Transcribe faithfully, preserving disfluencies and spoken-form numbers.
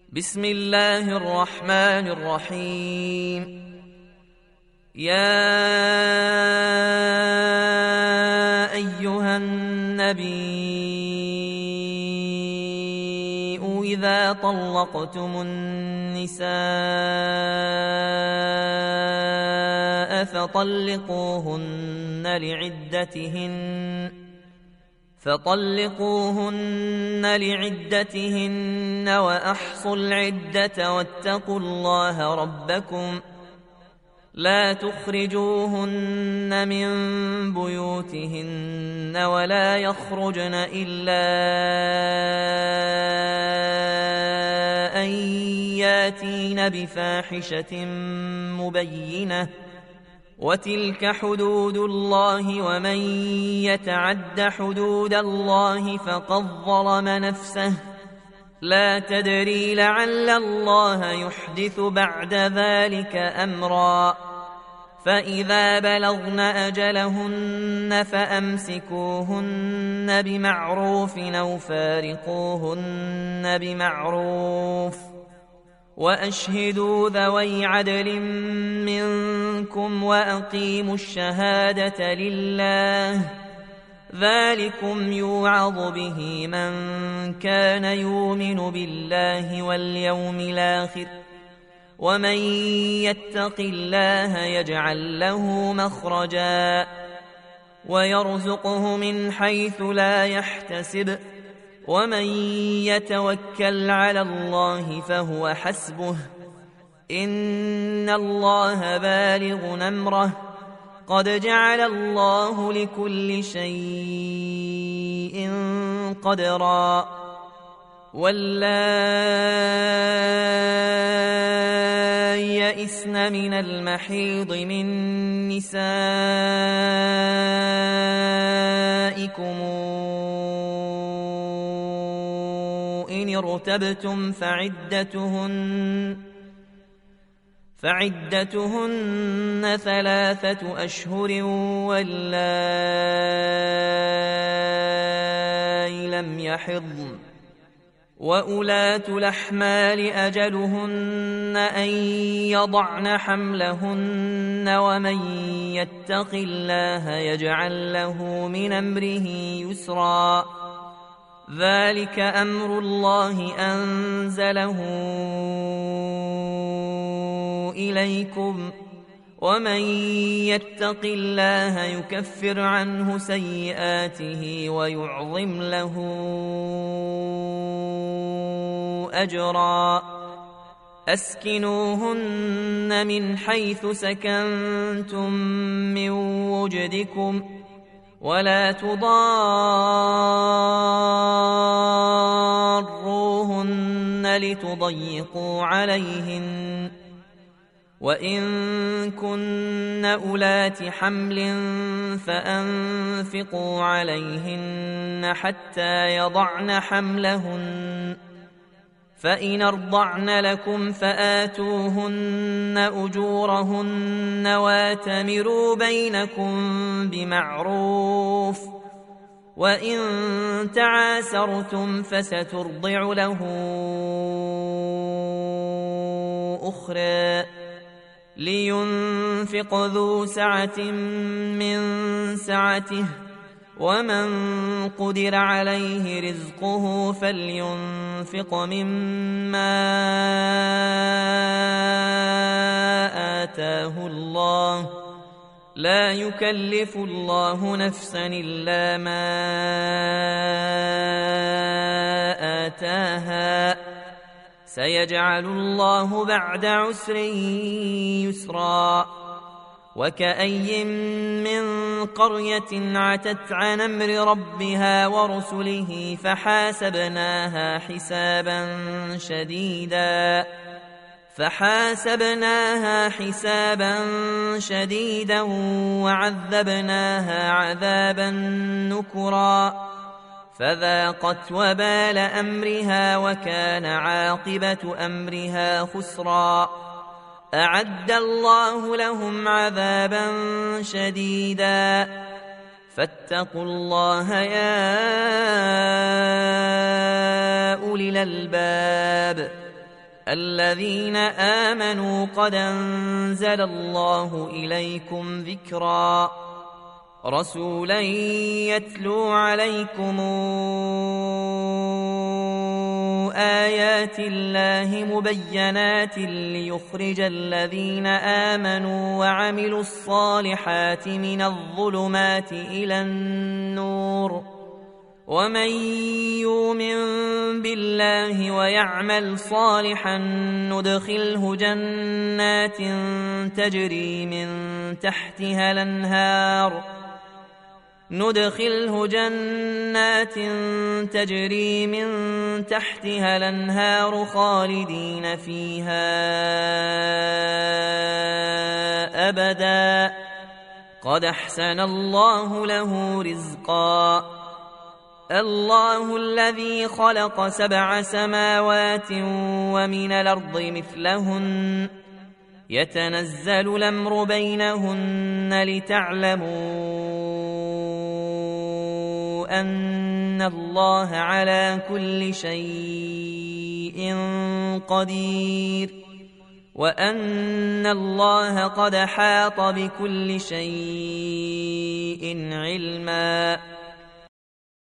بسم الله الرحمن الرحيم. يا أيها النبي إذا طلقتم النساء فطلقوهن لعدتهن فطلقوهن لعدتهن وأحصوا العدة واتقوا الله ربكم لا تخرجوهن من بيوتهن ولا يخرجن إلا أن ياتين بفاحشة مبينة وتلك حدود الله ومن يتعد حدود الله فقد ظلم نفسه لا تدري لعل الله يحدث بعد ذلك أمرا. فإذا بلغن أجلهن فأمسكوهن بمعروف أو فارقوهن بمعروف وأشهدوا ذوي عدل منكم وأقيموا الشهادة لله ذلكم يوعظ به من كان يؤمن بالله واليوم الآخر ومن يتق الله يجعل له مخرجا ويرزقه من حيث لا يحتسب ومن يتوكل على الله فهو حسبه إن الله بالغ أمره قد جعل الله لكل شيء قدرا. واللائي يئسن من المحيض من نسائكم إن ارتبتم فعدتهن فعدتهن ثلاثة أشهر واللائي لم يحضن وأولاة الأحمال أجلهن أن يضعن حملهن ومن يتق الله يجعل له من أمره يسرا ذلك أمر الله أنزله إليكم ومن يتق الله يكفر عنه سيئاته ويعظم له أجرا. أسكنوهن من حيث سكنتم من وجدكم ولا تضاروهن لتضيقوا عليهن وإن كن أولات حمل فأنفقوا عليهن حتى يضعن حملهن فإن أرضعن لكم فآتوهن أجورهن واتمروا بينكم بمعروف وإن تعاسرتم فسترضع له أخرى لينفق ذو سعة من سعته ومن قدر عليه رزقه فلينفق مما آتاه الله لا يكلف الله نفسا إلا ما آتاها سيجعل الله بعد عسر يسرا. وكأي من قرية عتت عن أمر ربها ورسله فحاسبناها حسابا شديدا فحاسبناها حسابا شديدا وعذبناها عذابا نكرا فذاقت وبال أمرها وكان عاقبة أمرها خسرا. أعد الله لهم عذابا شديدا فاتقوا الله يا أولي الألباب الذين آمنوا قد أنزل الله إليكم ذكرا رسولا يتلو عليكم آيات الله مبينات ليخرج الذين آمنوا وعملوا الصالحات من الظلمات إلى النور ومن يؤمن بالله ويعمل صالحا ندخله جنات تجري من تحتها الأنهار ندخله جنات تجري من تحتها الأنهار خالدين فيها أبدا قد أحسن الله له رزقا الله الذي خلق سبع سماوات ومن الأرض مثلهن يتنزل الأمر بينهن لتعلموا أن الله على كل شيء قدير وأن الله قد حاط بكل شيء علما